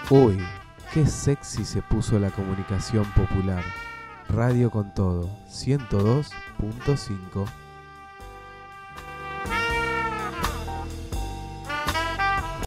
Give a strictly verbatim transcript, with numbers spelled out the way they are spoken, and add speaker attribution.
Speaker 1: Uy, qué sexy se puso la comunicación popular. Radio con todo, ciento dos punto cinco.